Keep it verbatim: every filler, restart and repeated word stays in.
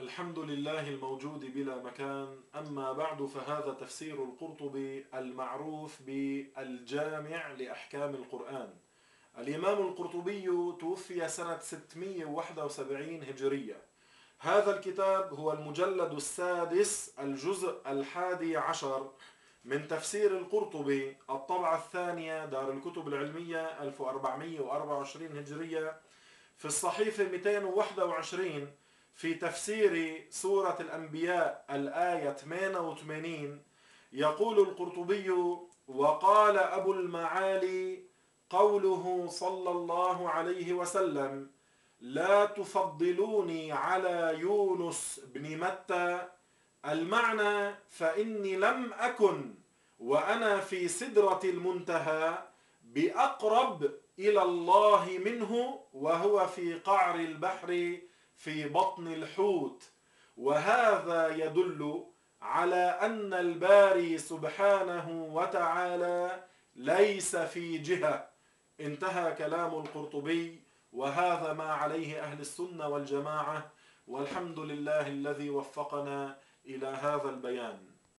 الحمد لله الموجود بلا مكان. أما بعد، فهذا تفسير القرطبي المعروف بالجامع لأحكام القرآن. الإمام القرطبي توفي سنة ستمئة وواحد وسبعين هجرية. هذا الكتاب هو المجلد السادس الجزء الحادي عشر من تفسير القرطبي، الطبعة الثانية، دار الكتب العلمية، ألف وأربعمئة وأربعة وعشرين هجرية، في الصحيفة مئتين وواحد وعشرين، في تفسير سورة الأنبياء الآية ثمانية وثمانين. يقول القرطبي: وقال أبو المعالي قوله صلى الله عليه وسلم: لا تفضلوني على يونس بن متى. المعنى: فإني لم أكن وأنا في سدرة المنتهى بأقرب إلى الله منه وهو في قعر البحر في بطن الحوت. وهذا يدل على أن الباري سبحانه وتعالى ليس في جهة. انتهى كلام القرطبي، وهذا ما عليه أهل السنة والجماعة، والحمد لله الذي وفقنا إلى هذا البيان.